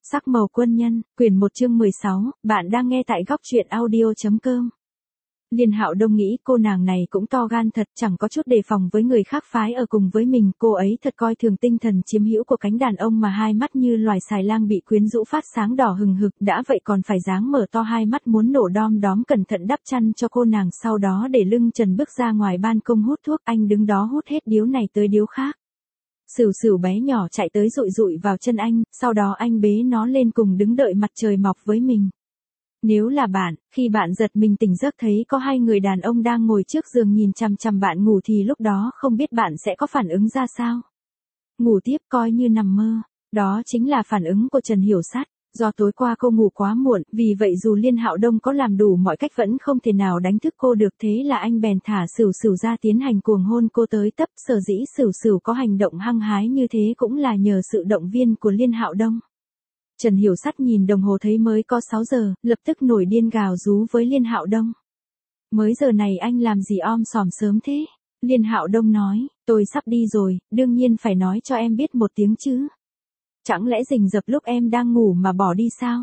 Sắc màu quân nhân, quyển 1 chương 16, bạn đang nghe tại góc truyện audio.com. Liên Hạo Đông nghĩ cô nàng này cũng to gan thật, chẳng có chút đề phòng với người khác phái ở cùng với mình, cô ấy thật coi thường tinh thần chiếm hữu của cánh đàn ông mà hai mắt như loài xài lang bị quyến rũ phát sáng đỏ hừng hực, đã vậy còn phải dáng mở to hai mắt muốn nổ đom đóm cẩn thận đắp chăn cho cô nàng, sau đó để lưng trần bước ra ngoài ban công hút thuốc, anh đứng đó hút hết điếu này tới điếu khác. Sửu sửu bé nhỏ chạy tới dụi dụi vào chân anh, sau đó anh bế nó lên cùng đứng đợi mặt trời mọc với mình. Nếu là bạn, khi bạn giật mình tỉnh giấc thấy có hai người đàn ông đang ngồi trước giường nhìn chằm chằm bạn ngủ thì lúc đó không biết bạn sẽ có phản ứng ra sao. Ngủ tiếp coi như nằm mơ, đó chính là phản ứng của Trần Hiểu Sát. Do tối qua cô ngủ quá muộn, vì vậy dù Liên Hạo Đông có làm đủ mọi cách vẫn không thể nào đánh thức cô được, thế là anh bèn thả Sửu Sửu ra tiến hành cuồng hôn cô tới tấp, sở dĩ Sửu Sửu có hành động hăng hái như thế cũng là nhờ sự động viên của Liên Hạo Đông. Trần Hiểu Sát nhìn đồng hồ thấy mới có 6 giờ, lập tức nổi điên gào rú với Liên Hạo Đông. Mới giờ này anh làm gì om sòm sớm thế? Liên Hạo Đông nói, tôi sắp đi rồi, đương nhiên phải nói cho em biết một tiếng chứ. Chẳng lẽ rình rập lúc em đang ngủ mà bỏ đi sao?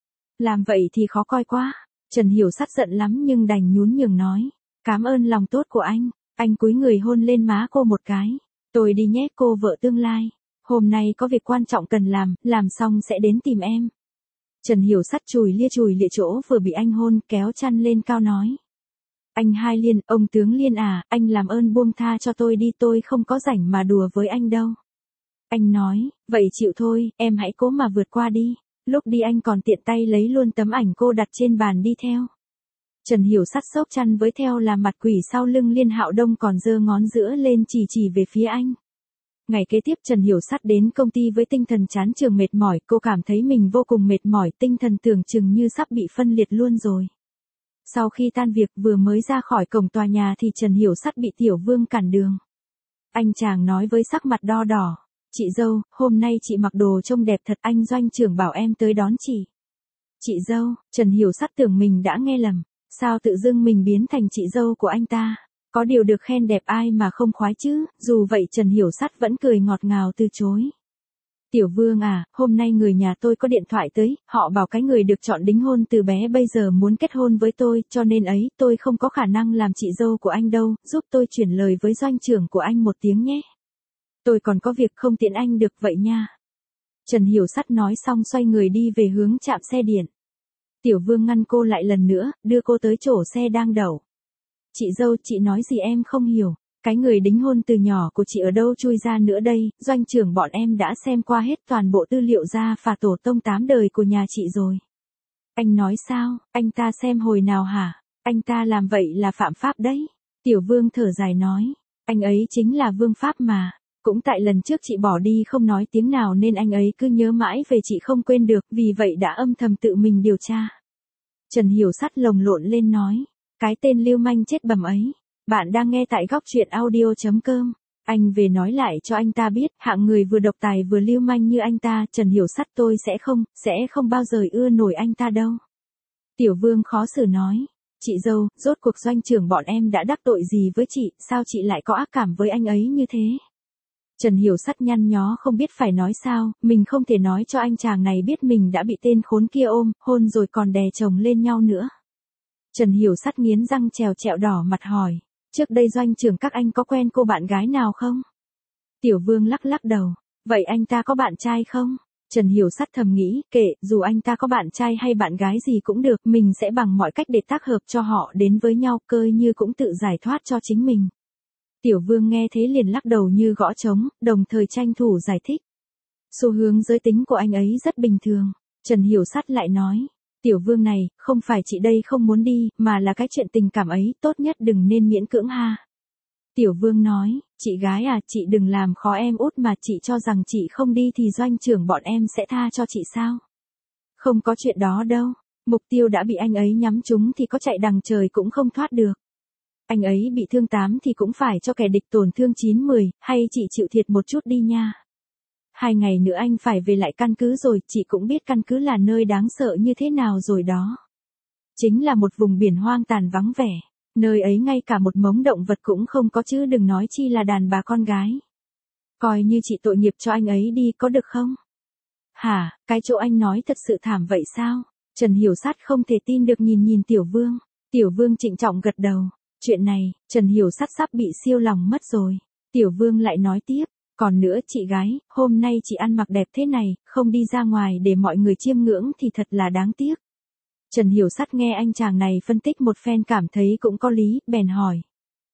Làm vậy thì khó coi quá. Trần Hiểu Sát giận lắm nhưng đành nhún nhường nói. Cảm ơn lòng tốt của anh. Anh cúi người hôn lên má cô một cái. Tôi đi nhé cô vợ tương lai. Hôm nay có việc quan trọng cần làm xong sẽ đến tìm em. Trần Hiểu Sát chùi lịa chỗ vừa bị anh hôn, kéo chăn lên cao nói. Anh Hai Liên, ông tướng Liên à, anh làm ơn buông tha cho tôi đi, tôi không có rảnh mà đùa với anh đâu. Anh nói, vậy chịu thôi, em hãy cố mà vượt qua đi. Lúc đi anh còn tiện tay lấy luôn tấm ảnh cô đặt trên bàn đi theo. Trần Hiểu Sát xốc chăn với theo là mặt quỷ sau lưng Liên Hạo Đông còn giơ ngón giữa lên chỉ về phía anh. Ngày kế tiếp Trần Hiểu Sát đến công ty với tinh thần chán chường mệt mỏi, cô cảm thấy mình vô cùng mệt mỏi, tinh thần tưởng chừng như sắp bị phân liệt luôn rồi. Sau khi tan việc vừa mới ra khỏi cổng tòa nhà thì Trần Hiểu Sát bị Tiểu Vương cản đường. Anh chàng nói với sắc mặt đo đỏ. Chị dâu, hôm nay chị mặc đồ trông đẹp thật, anh doanh trưởng bảo em tới đón chị. Chị dâu, Trần Hiểu Sát tưởng mình đã nghe lầm, sao tự dưng mình biến thành chị dâu của anh ta. Có điều được khen đẹp ai mà không khoái chứ, dù vậy Trần Hiểu Sát vẫn cười ngọt ngào từ chối. Tiểu Vương à, hôm nay người nhà tôi có điện thoại tới, họ bảo cái người được chọn đính hôn từ bé bây giờ muốn kết hôn với tôi, cho nên ấy, tôi không có khả năng làm chị dâu của anh đâu, giúp tôi chuyển lời với doanh trưởng của anh một tiếng nhé. Tôi còn có việc không tiện anh được vậy nha. Trần Hiểu Sát nói xong xoay người đi về hướng trạm xe điện. Tiểu Vương ngăn cô lại lần nữa, đưa cô tới chỗ xe đang đậu. Chị dâu, chị nói gì em không hiểu. Cái người đính hôn từ nhỏ của chị ở đâu chui ra nữa đây, doanh trưởng bọn em đã xem qua hết toàn bộ tư liệu gia phả tổ tông 8 đời của nhà chị rồi. Anh nói sao, anh ta xem hồi nào hả? Anh ta làm vậy là phạm pháp đấy. Tiểu Vương thở dài nói, anh ấy chính là vương pháp mà. Cũng tại lần trước chị bỏ đi không nói tiếng nào nên anh ấy cứ nhớ mãi về chị không quên được, vì vậy đã âm thầm tự mình điều tra. Trần Hiểu Sát lồng lộn lên nói, cái tên lưu manh chết bầm ấy. Bạn đang nghe tại góc truyện audio.com. Anh về nói lại cho anh ta biết, hạng người vừa độc tài vừa lưu manh như anh ta, Trần Hiểu Sát tôi sẽ không bao giờ ưa nổi anh ta đâu. Tiểu Vương khó xử nói, chị dâu, rốt cuộc doanh trưởng bọn em đã đắc tội gì với chị, sao chị lại có ác cảm với anh ấy như thế? Trần Hiểu Sát nhăn nhó không biết phải nói sao, mình không thể nói cho anh chàng này biết mình đã bị tên khốn kia ôm, hôn rồi còn đè chồng lên nhau nữa. Trần Hiểu Sát nghiến răng trèo trẹo đỏ mặt hỏi, trước đây doanh trưởng các anh có quen cô bạn gái nào không? Tiểu Vương lắc đầu, vậy anh ta có bạn trai không? Trần Hiểu Sát thầm nghĩ, kệ, dù anh ta có bạn trai hay bạn gái gì cũng được, mình sẽ bằng mọi cách để tác hợp cho họ đến với nhau, coi như cũng tự giải thoát cho chính mình. Tiểu Vương nghe thế liền lắc đầu như gõ trống, đồng thời tranh thủ giải thích. Xu hướng giới tính của anh ấy rất bình thường. Trần Hiểu Sát lại nói, Tiểu Vương này, không phải chị đây không muốn đi, mà là cái chuyện tình cảm ấy, tốt nhất đừng nên miễn cưỡng ha. Tiểu Vương nói, chị gái à, chị đừng làm khó em út mà, chị cho rằng chị không đi thì doanh trưởng bọn em sẽ tha cho chị sao? Không có chuyện đó đâu, mục tiêu đã bị anh ấy nhắm trúng thì có chạy đằng trời cũng không thoát được. Anh ấy bị thương 8 thì cũng phải cho kẻ địch tổn thương 9-10, hay chị chịu thiệt một chút đi nha. 2 ngày nữa anh phải về lại căn cứ rồi, chị cũng biết căn cứ là nơi đáng sợ như thế nào rồi đó. Chính là một vùng biển hoang tàn vắng vẻ, nơi ấy ngay cả một mống động vật cũng không có chứ đừng nói chi là đàn bà con gái. Coi như chị tội nghiệp cho anh ấy đi có được không? Hả, cái chỗ anh nói thật sự thảm vậy sao? Trần Hiểu Sát không thể tin được nhìn Tiểu Vương. Tiểu Vương trịnh trọng gật đầu. Chuyện này, Trần Hiểu Sát sắp bị siêu lòng mất rồi. Tiểu Vương lại nói tiếp. Còn nữa chị gái, hôm nay chị ăn mặc đẹp thế này, không đi ra ngoài để mọi người chiêm ngưỡng thì thật là đáng tiếc. Trần Hiểu Sát nghe anh chàng này phân tích một phen cảm thấy cũng có lý, bèn hỏi.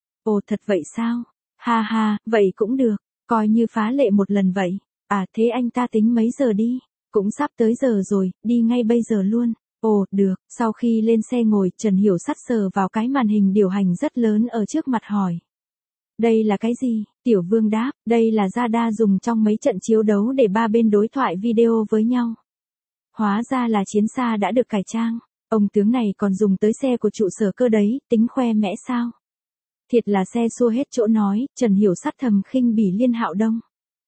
Ồ thật vậy sao? Ha ha, vậy cũng được, coi như phá lệ một lần vậy. À thế anh ta tính mấy giờ đi? Cũng sắp tới giờ rồi, đi ngay bây giờ luôn. Ồ, được, sau khi lên xe ngồi, Trần Hiểu Sát sờ vào cái màn hình điều hành rất lớn ở trước mặt hỏi. Đây là cái gì? Tiểu Vương đáp, đây là radar dùng trong mấy trận chiến đấu để ba bên đối thoại video với nhau. Hóa ra là chiến xa đã được cải trang. Ông tướng này còn dùng tới xe của trụ sở cơ đấy, tính khoe mẽ sao? Thiệt là xe xua hết chỗ nói, Trần Hiểu Sát thầm khinh bỉ Liên Hạo Đông.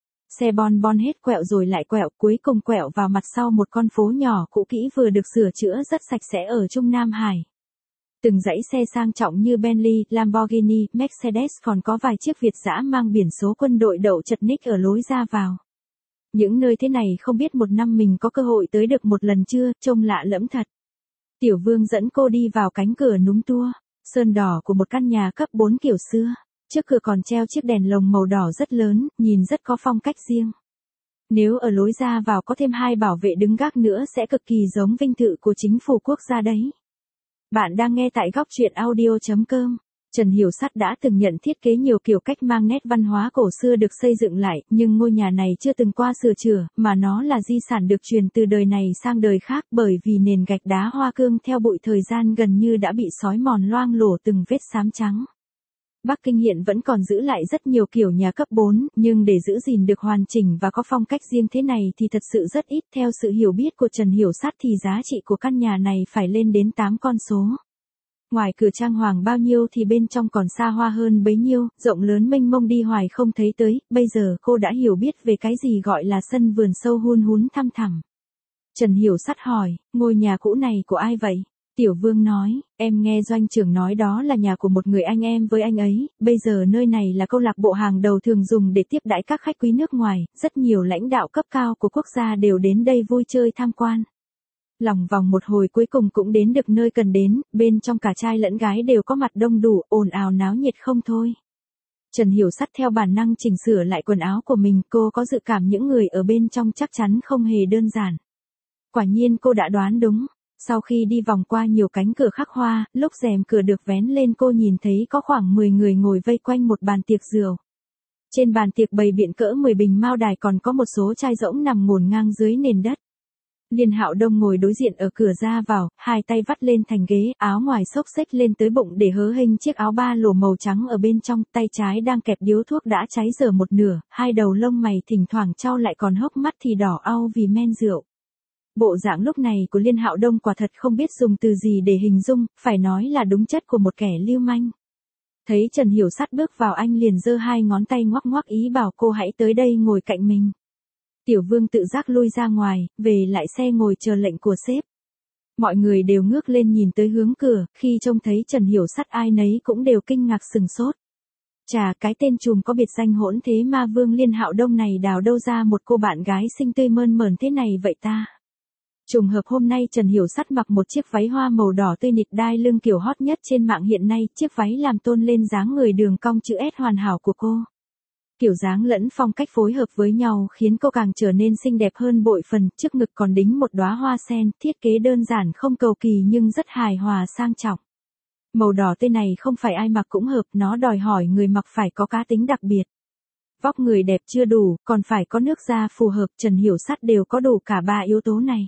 Xe bon hết quẹo rồi lại quẹo, cuối cùng quẹo vào mặt sau một con phố nhỏ cũ kỹ vừa được sửa chữa rất sạch sẽ ở Trung Nam Hải. Từng dãy xe sang trọng như Bentley, Lamborghini, Mercedes còn có vài chiếc Việt dã mang biển số quân đội đậu chật ních ở lối ra vào. Những nơi thế này không biết một năm mình có cơ hội tới được một lần chưa, trông lạ lẫm thật. Tiểu Vương dẫn cô đi vào cánh cửa núm tua, sơn đỏ của một căn nhà cấp 4 kiểu xưa. Trước cửa còn treo chiếc đèn lồng màu đỏ rất lớn, nhìn rất có phong cách riêng. Nếu ở lối ra vào có thêm 2 bảo vệ đứng gác nữa sẽ cực kỳ giống vinh thự của chính phủ quốc gia đấy. Bạn đang nghe tại góc truyện audio.com. Trần Hiểu Sát đã từng nhận thiết kế nhiều kiểu cách mang nét văn hóa cổ xưa được xây dựng lại, nhưng ngôi nhà này chưa từng qua sửa chữa, mà nó là di sản được truyền từ đời này sang đời khác bởi vì nền gạch đá hoa cương theo bụi thời gian gần như đã bị xói mòn loang lổ từng vết xám trắng. Bắc Kinh hiện vẫn còn giữ lại rất nhiều kiểu nhà cấp 4, nhưng để giữ gìn được hoàn chỉnh và có phong cách riêng thế này thì thật sự rất ít. Theo sự hiểu biết của Trần Hiểu Sát thì giá trị của căn nhà này phải lên đến 8 con số. Ngoài cửa trang hoàng bao nhiêu thì bên trong còn xa hoa hơn bấy nhiêu, rộng lớn mênh mông đi hoài không thấy tới, bây giờ cô đã hiểu biết về cái gì gọi là sân vườn sâu hun hún thăm thẳm. Trần Hiểu Sát hỏi, ngôi nhà cũ này của ai vậy? Tiểu Vương nói, em nghe doanh trưởng nói đó là nhà của một người anh em với anh ấy, bây giờ nơi này là câu lạc bộ hàng đầu thường dùng để tiếp đãi các khách quý nước ngoài, rất nhiều lãnh đạo cấp cao của quốc gia đều đến đây vui chơi tham quan. Lòng vòng một hồi cuối cùng cũng đến được nơi cần đến, bên trong cả trai lẫn gái đều có mặt đông đủ, ồn ào náo nhiệt không thôi. Trần Hiểu Sát theo bản năng chỉnh sửa lại quần áo của mình, cô có dự cảm những người ở bên trong chắc chắn không hề đơn giản. Quả nhiên cô đã đoán đúng. Sau khi đi vòng qua nhiều cánh cửa khắc hoa, lúc rèm cửa được vén lên cô nhìn thấy có khoảng 10 người ngồi vây quanh một bàn tiệc rượu. Trên bàn tiệc bày biện cỡ 10 bình mao đài còn có một số chai rỗng nằm ngổn ngang dưới nền đất. Liên Hạo Đông ngồi đối diện ở cửa ra vào, hai tay vắt lên thành ghế, áo ngoài xốc xếch lên tới bụng để hớ hênh chiếc áo ba lỗ màu trắng ở bên trong, tay trái đang kẹp điếu thuốc đã cháy dở một nửa, hai đầu lông mày thỉnh thoảng chau lại còn hốc mắt thì đỏ au vì men rượu. Bộ dạng lúc này của Liên Hạo Đông quả thật không biết dùng từ gì để hình dung, phải nói là đúng chất của một kẻ lưu manh. Thấy Trần Hiểu Sát bước vào anh liền giơ hai ngón tay ngoắc ngoắc ý bảo cô hãy tới đây ngồi cạnh mình. Tiểu Vương tự giác lui ra ngoài, về lại xe ngồi chờ lệnh của sếp. Mọi người đều ngước lên nhìn tới hướng cửa, khi trông thấy Trần Hiểu Sát ai nấy cũng đều kinh ngạc sừng sốt. Chà, cái tên trùm có biệt danh hỗn thế ma vương Liên Hạo Đông này đào đâu ra một cô bạn gái xinh tươi mơn mởn thế này vậy ta? Trùng hợp hôm nay Trần Hiểu Sát mặc một chiếc váy hoa màu đỏ tươi nịt đai lưng kiểu hot nhất trên mạng hiện nay, chiếc váy làm tôn lên dáng người đường cong chữ S hoàn hảo của cô. Kiểu dáng lẫn phong cách phối hợp với nhau khiến cô càng trở nên xinh đẹp hơn bội phần, trước ngực còn đính một đóa hoa sen, thiết kế đơn giản không cầu kỳ nhưng rất hài hòa sang trọng. Màu đỏ tươi này không phải ai mặc cũng hợp, nó đòi hỏi người mặc phải có cá tính đặc biệt. Vóc người đẹp chưa đủ, còn phải có nước da phù hợp, Trần Hiểu Sát đều có đủ cả ba yếu tố này.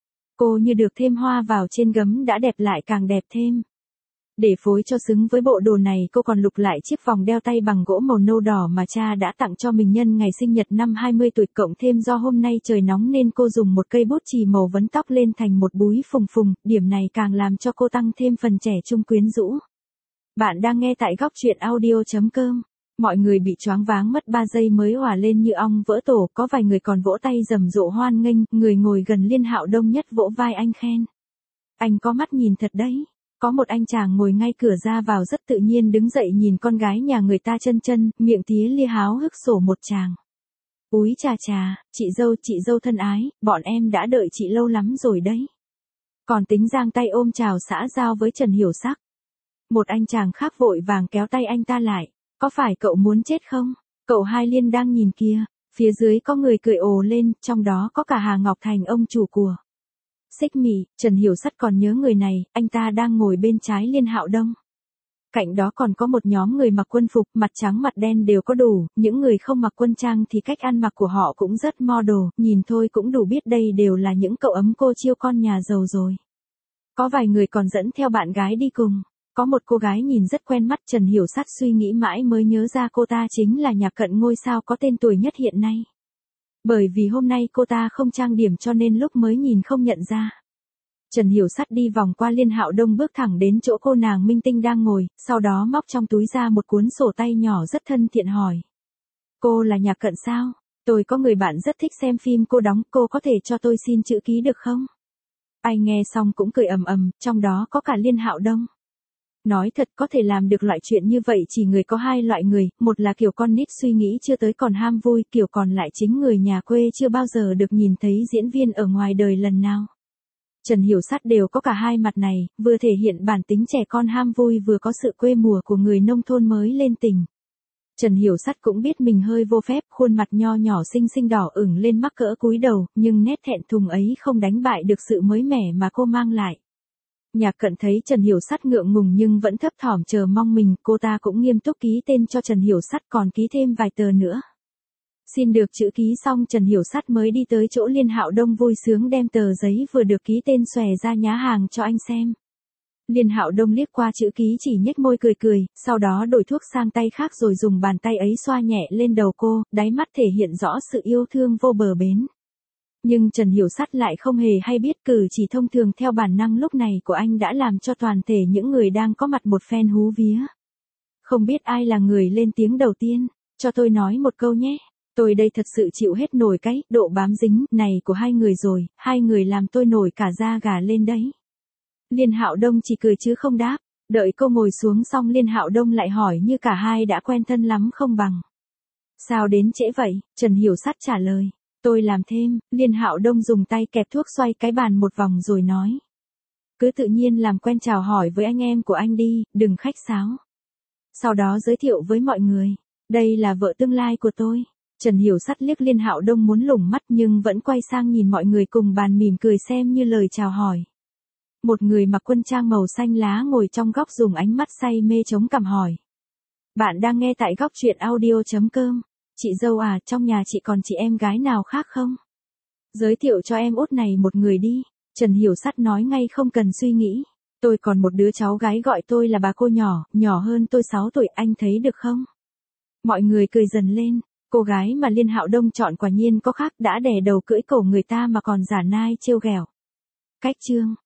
Cô như được thêm hoa vào trên gấm đã đẹp lại càng đẹp thêm. Để phối cho xứng với bộ đồ này cô còn lục lại chiếc vòng đeo tay bằng gỗ màu nâu đỏ mà cha đã tặng cho mình nhân ngày sinh nhật năm 20 tuổi, cộng thêm do hôm nay trời nóng nên cô dùng một cây bút chì màu vấn tóc lên thành một búi phùng phùng, điểm này càng làm cho cô tăng thêm phần trẻ trung quyến rũ. Bạn đang nghe tại góc truyện audio.com. Mọi người bị choáng váng mất 3 giây mới òa lên như ong vỡ tổ, có vài người còn vỗ tay rầm rộ hoan nghênh, người ngồi gần Liên Hạo Đông nhất vỗ vai anh khen. Anh có mắt nhìn thật đấy. Có một anh chàng ngồi ngay cửa ra vào rất tự nhiên đứng dậy nhìn con gái nhà người ta chân chân, miệng tía lia háo hức sổ một tràng. Úi chà chà, chị dâu thân ái, bọn em đã đợi chị lâu lắm rồi đấy. Còn tính giang tay ôm chào xã giao với Trần Hiểu Sắc. Một anh chàng khác vội vàng kéo tay anh ta lại. Có phải cậu muốn chết không? Cậu Hai Liên đang nhìn kia. Phía dưới có người cười ồ lên, trong đó có cả Hà Ngọc Thành ông chủ của Xích Mì. Trần Hiểu Sắt còn nhớ người này, anh ta đang ngồi bên trái Liên Hạo Đông. Cạnh đó còn có một nhóm người mặc quân phục, mặt trắng mặt đen đều có đủ, những người không mặc quân trang thì cách ăn mặc của họ cũng rất model, nhìn thôi cũng đủ biết đây đều là những cậu ấm cô chiêu con nhà giàu rồi. Có vài người còn dẫn theo bạn gái đi cùng. Có một cô gái nhìn rất quen mắt, Trần Hiểu Sắt suy nghĩ mãi mới nhớ ra cô ta chính là Nhạc Cận, ngôi sao có tên tuổi nhất hiện nay. Bởi vì hôm nay cô ta không trang điểm cho nên lúc mới nhìn không nhận ra. Trần Hiểu Sắt đi vòng qua Liên Hạo Đông bước thẳng đến chỗ cô nàng minh tinh đang ngồi, sau đó móc trong túi ra một cuốn sổ tay nhỏ rất thân thiện hỏi. Cô là Nhạc Cận sao? Tôi có người bạn rất thích xem phim cô đóng, cô có thể cho tôi xin chữ ký được không? Anh nghe xong cũng cười ầm ầm, trong đó có cả Liên Hạo Đông. Nói thật, có thể làm được loại chuyện như vậy chỉ người có hai loại người, một là kiểu con nít suy nghĩ chưa tới còn ham vui, kiểu còn lại chính người nhà quê chưa bao giờ được nhìn thấy diễn viên ở ngoài đời lần nào. Trần Hiểu Sắt đều có cả hai mặt này, vừa thể hiện bản tính trẻ con ham vui vừa có sự quê mùa của người nông thôn mới lên tỉnh. Trần Hiểu Sắt cũng biết mình hơi vô phép, khuôn mặt nho nhỏ xinh xinh đỏ ửng lên mắc cỡ cúi đầu, nhưng nét thẹn thùng ấy không đánh bại được sự mới mẻ mà cô mang lại. Nhạc Cận thấy Trần Hiểu Sắt ngượng ngùng nhưng vẫn thấp thỏm chờ mong mình, cô ta cũng nghiêm túc ký tên cho Trần Hiểu Sắt còn ký thêm vài tờ nữa. Xin được chữ ký xong Trần Hiểu Sắt mới đi tới chỗ Liên Hạo Đông vui sướng đem tờ giấy vừa được ký tên xòe ra nhá hàng cho anh xem. Liên Hạo Đông liếc qua chữ ký chỉ nhếch môi cười cười, sau đó đổi thuốc sang tay khác rồi dùng bàn tay ấy xoa nhẹ lên đầu cô, đáy mắt thể hiện rõ sự yêu thương vô bờ bến. Nhưng Trần Hiểu Sắt lại không hề hay biết cử chỉ thông thường theo bản năng lúc này của anh đã làm cho toàn thể những người đang có mặt một phen hú vía. Không biết ai là người lên tiếng đầu tiên, cho tôi nói một câu nhé. Tôi đây thật sự chịu hết nổi cái độ bám dính này của hai người rồi, hai người làm tôi nổi cả da gà lên đấy. Liên Hạo Đông chỉ cười chứ không đáp, đợi cô ngồi xuống xong Liên Hạo Đông lại hỏi như cả hai đã quen thân lắm không bằng. Sao đến trễ vậy? Trần Hiểu Sắt trả lời. Tôi làm thêm, Liên Hạo Đông dùng tay kẹp thuốc xoay cái bàn một vòng rồi nói. Cứ tự nhiên làm quen chào hỏi với anh em của anh đi, đừng khách sáo. Sau đó giới thiệu với mọi người, đây là vợ tương lai của tôi. Trần Hiểu Sắt liếc Liên Hạo Đông muốn lủng mắt nhưng vẫn quay sang nhìn mọi người cùng bàn mỉm cười xem như lời chào hỏi. Một người mặc quân trang màu xanh lá ngồi trong góc dùng ánh mắt say mê chống cằm hỏi. Bạn đang nghe tại góc truyện audio.com. Chị dâu à, trong nhà chị còn chị em gái nào khác không? Giới thiệu cho em út này một người đi. Trần Hiểu Sắt nói ngay không cần suy nghĩ. Tôi còn một đứa cháu gái gọi tôi là bà cô nhỏ, nhỏ hơn tôi 6 tuổi, anh thấy được không? Mọi người cười dần lên. Cô gái mà Liên Hạo Đông chọn quả nhiên có khác, đã đè đầu cưỡi cổ người ta mà còn giả nai trêu ghẹo. Cách chương